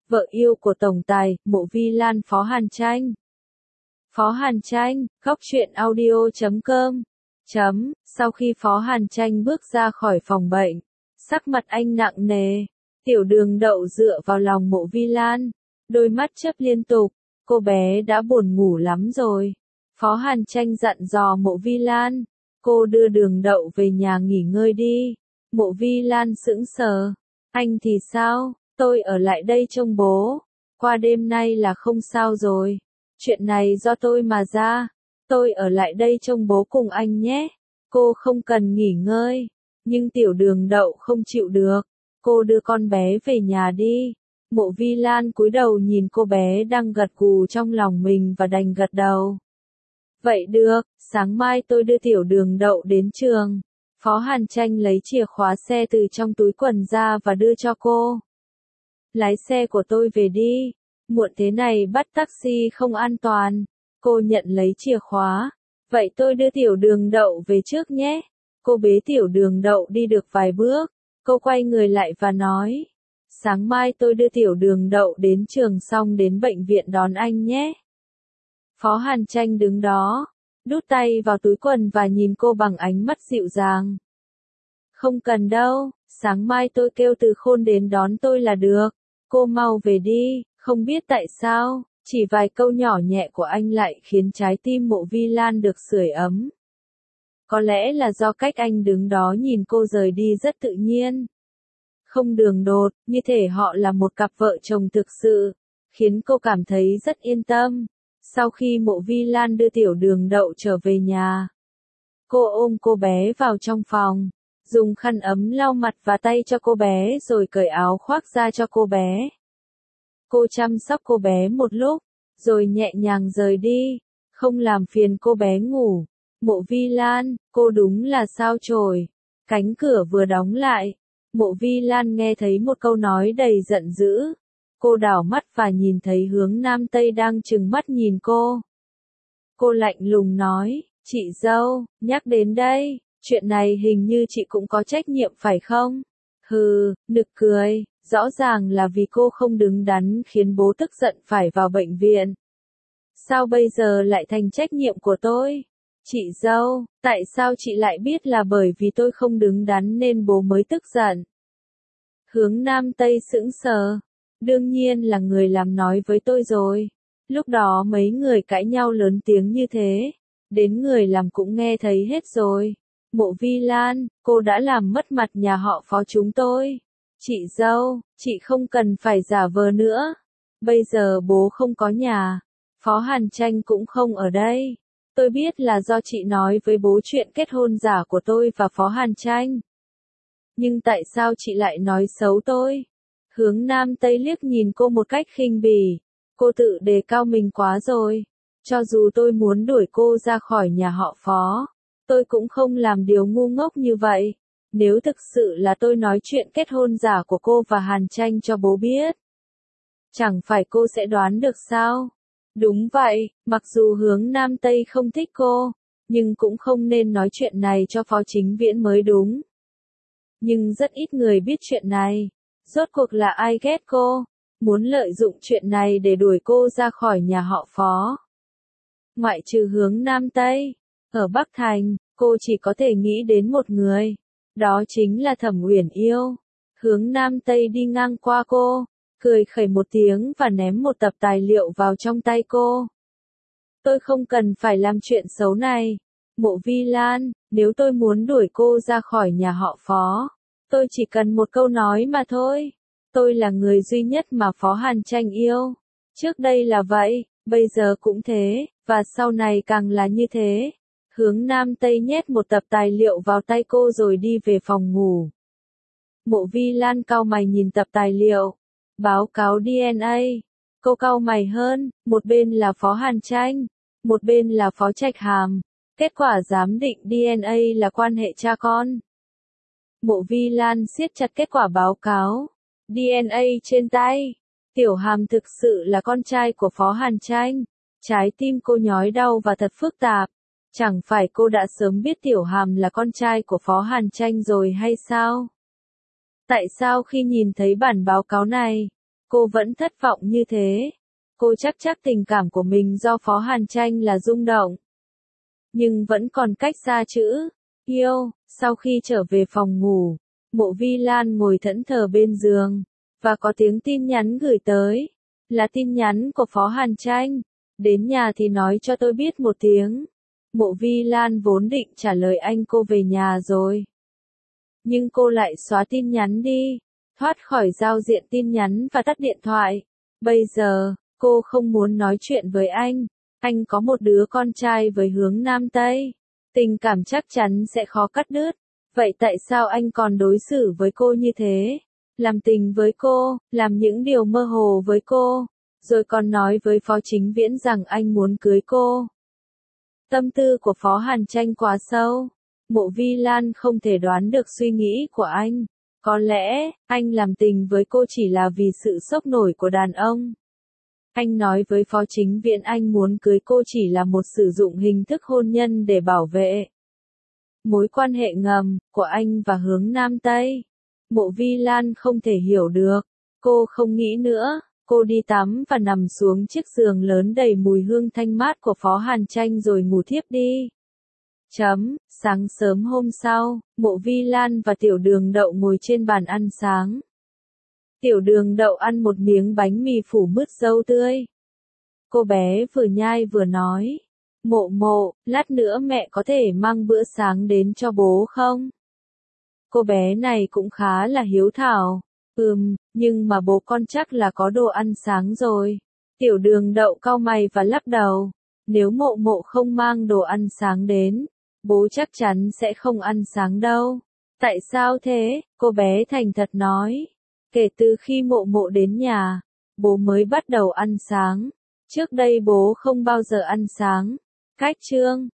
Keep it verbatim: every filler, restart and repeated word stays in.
vợ yêu của tổng tài, Mộ Vi Lan Phó Hàn Tranh. Phó Hàn Tranh, góc truyện audio chấm com. Chấm, sau khi Phó Hàn Tranh bước ra khỏi phòng bệnh, sắc mặt anh nặng nề, Tiểu Đường Đậu dựa vào lòng Mộ Vi Lan, đôi mắt chớp liên tục, cô bé đã buồn ngủ lắm rồi. Phó Hàn Tranh dặn dò Mộ Vi Lan, cô đưa Đường Đậu về nhà nghỉ ngơi đi. Mộ Vi Lan sững sờ, anh thì sao, tôi ở lại đây trông bố, qua đêm nay là không sao rồi, chuyện này do tôi mà ra, tôi ở lại đây trông bố cùng anh nhé, cô không cần nghỉ ngơi, nhưng Tiểu Đường Đậu không chịu được, cô đưa con bé về nhà đi. Mộ Vi Lan cúi đầu nhìn cô bé đang gật gù trong lòng mình và đành gật đầu. Vậy được, sáng mai tôi đưa Tiểu Đường Đậu đến trường. Phó Hàn Tranh lấy chìa khóa xe từ trong túi quần ra và đưa cho cô. Lái xe của tôi về đi, muộn thế này bắt taxi không an toàn. Cô nhận lấy chìa khóa. Vậy tôi đưa Tiểu Đường Đậu về trước nhé. Cô bế Tiểu Đường Đậu đi được vài bước, cô quay người lại và nói. Sáng mai tôi đưa Tiểu Đường Đậu đến trường xong đến bệnh viện đón anh nhé. Phó Hàn Tranh đứng đó, đút tay vào túi quần và nhìn cô bằng ánh mắt dịu dàng. Không cần đâu, sáng mai tôi kêu Từ Khôn đến đón tôi là được, cô mau về đi. Không biết tại sao, chỉ vài câu nhỏ nhẹ của anh lại khiến trái tim Mộ Vi Lan được sưởi ấm. Có lẽ là do cách anh đứng đó nhìn cô rời đi rất tự nhiên. Không đường đột, như thể họ là một cặp vợ chồng thực sự, khiến cô cảm thấy rất yên tâm. Sau khi Mộ Vi Lan đưa Tiểu Đường Đậu trở về nhà, cô ôm cô bé vào trong phòng, dùng khăn ấm lau mặt và tay cho cô bé rồi cởi áo khoác ra cho cô bé. Cô chăm sóc cô bé một lúc, rồi nhẹ nhàng rời đi, không làm phiền cô bé ngủ. Mộ Vi Lan, cô đúng là sao chổi. Cánh cửa vừa đóng lại, Mộ Vi Lan nghe thấy một câu nói đầy giận dữ. Cô đảo mắt và nhìn thấy hướng Nam Tây đang trừng mắt nhìn cô. Cô lạnh lùng nói, chị dâu, nhắc đến đây, chuyện này hình như chị cũng có trách nhiệm phải không? Hừ, nực cười, rõ ràng là vì cô không đứng đắn khiến bố tức giận phải vào bệnh viện. Sao bây giờ lại thành trách nhiệm của tôi? Chị dâu, tại sao chị lại biết là bởi vì tôi không đứng đắn nên bố mới tức giận? Hướng Nam Tây sững sờ. Đương nhiên là người làm nói với tôi rồi. Lúc đó mấy người cãi nhau lớn tiếng như thế, đến người làm cũng nghe thấy hết rồi. Mộ Vi Lan, cô đã làm mất mặt nhà họ Phó chúng tôi. Chị dâu, chị không cần phải giả vờ nữa. Bây giờ bố không có nhà, Phó Hàn Tranh cũng không ở đây. Tôi biết là do chị nói với bố chuyện kết hôn giả của tôi và Phó Hàn Tranh. Nhưng tại sao chị lại nói xấu tôi? Hướng Nam Tây liếc nhìn cô một cách khinh bỉ. Cô tự đề cao mình quá rồi. Cho dù tôi muốn đuổi cô ra khỏi nhà họ Phó, tôi cũng không làm điều ngu ngốc như vậy. Nếu thực sự là tôi nói chuyện kết hôn giả của cô và Hàn Tranh cho bố biết, chẳng phải cô sẽ đoán được sao? Đúng vậy, mặc dù Hướng Nam Tây không thích cô, nhưng cũng không nên nói chuyện này cho Phó Chính Viễn mới đúng. Nhưng rất ít người biết chuyện này. Rốt cuộc là ai ghét cô, muốn lợi dụng chuyện này để đuổi cô ra khỏi nhà họ Phó. Ngoại trừ Hướng Nam Tây, ở Bắc Thành, cô chỉ có thể nghĩ đến một người, đó chính là Thẩm Uyển Yêu. Hướng Nam Tây đi ngang qua cô, cười khẩy một tiếng và ném một tập tài liệu vào trong tay cô. Tôi không cần phải làm chuyện xấu này. Mộ Vi Lan, nếu tôi muốn đuổi cô ra khỏi nhà họ Phó, tôi chỉ cần một câu nói mà thôi. Tôi là người duy nhất mà Phó Hàn Tranh yêu. Trước đây là vậy, bây giờ cũng thế, và sau này càng là như thế. Hướng Nam Tây nhét một tập tài liệu vào tay cô rồi đi về phòng ngủ. Mộ Vi Lan cau mày nhìn tập tài liệu. Báo cáo đê en a. Cô cau mày hơn, một bên là Phó Hàn Tranh, một bên là Phó Trạch Hàm. Kết quả giám định đê en a là quan hệ cha con. Mộ Vi Lan siết chặt kết quả báo cáo đê en a trên tay. Tiểu Hàm thực sự là con trai của Phó Hàn Tranh. Trái tim cô nhói đau và thật phức tạp. Chẳng phải cô đã sớm biết Tiểu Hàm là con trai của Phó Hàn Tranh rồi hay sao? Tại sao khi nhìn thấy bản báo cáo này, cô vẫn thất vọng như thế. Cô chắc chắc tình cảm của mình do Phó Hàn Tranh là rung động. Nhưng vẫn còn cách xa chữ yêu. Sau khi trở về phòng ngủ, Mộ Vi Lan ngồi thẫn thờ bên giường, và có tiếng tin nhắn gửi tới. Là tin nhắn của Phó Hàn Tranh. Đến nhà thì nói cho tôi biết một tiếng. Mộ Vi Lan vốn định trả lời anh cô về nhà rồi. Nhưng cô lại xóa tin nhắn đi, thoát khỏi giao diện tin nhắn và tắt điện thoại. Bây giờ, cô không muốn nói chuyện với anh. Anh có một đứa con trai với hướng Nam Tây. Tình cảm chắc chắn sẽ khó cắt đứt. Vậy tại sao anh còn đối xử với cô như thế? Làm tình với cô, làm những điều mơ hồ với cô, rồi còn nói với Phó Chính Viễn rằng anh muốn cưới cô. Tâm tư của Phó Hàn Tranh quá sâu. Mộ Vi Lan không thể đoán được suy nghĩ của anh. Có lẽ, anh làm tình với cô chỉ là vì sự sốc nổi của đàn ông. Anh nói với Phó Chính Viễn anh muốn cưới cô chỉ là một sử dụng hình thức hôn nhân để bảo vệ mối quan hệ ngầm của anh và hướng Nam Tây. Mộ Vi Lan không thể hiểu được. Cô không nghĩ nữa. Cô đi tắm và nằm xuống chiếc giường lớn đầy mùi hương thanh mát của Phó Hàn Tranh rồi ngủ thiếp đi. Chấm, sáng sớm hôm sau, Mộ Vi Lan và Tiểu Đường Đậu ngồi trên bàn ăn sáng. Tiểu Đường Đậu ăn một miếng bánh mì phủ mứt dâu tươi. Cô bé vừa nhai vừa nói. Mộ mộ, lát nữa mẹ có thể mang bữa sáng đến cho bố không? Cô bé này cũng khá là hiếu thảo. Ừm, nhưng mà bố con chắc là có đồ ăn sáng rồi. Tiểu Đường Đậu cau mày và lắc đầu. Nếu mộ mộ không mang đồ ăn sáng đến, bố chắc chắn sẽ không ăn sáng đâu. Tại sao thế? Cô bé thành thật nói. Kể từ khi mộ mộ đến nhà, bố mới bắt đầu ăn sáng. Trước đây bố không bao giờ ăn sáng. Cách chương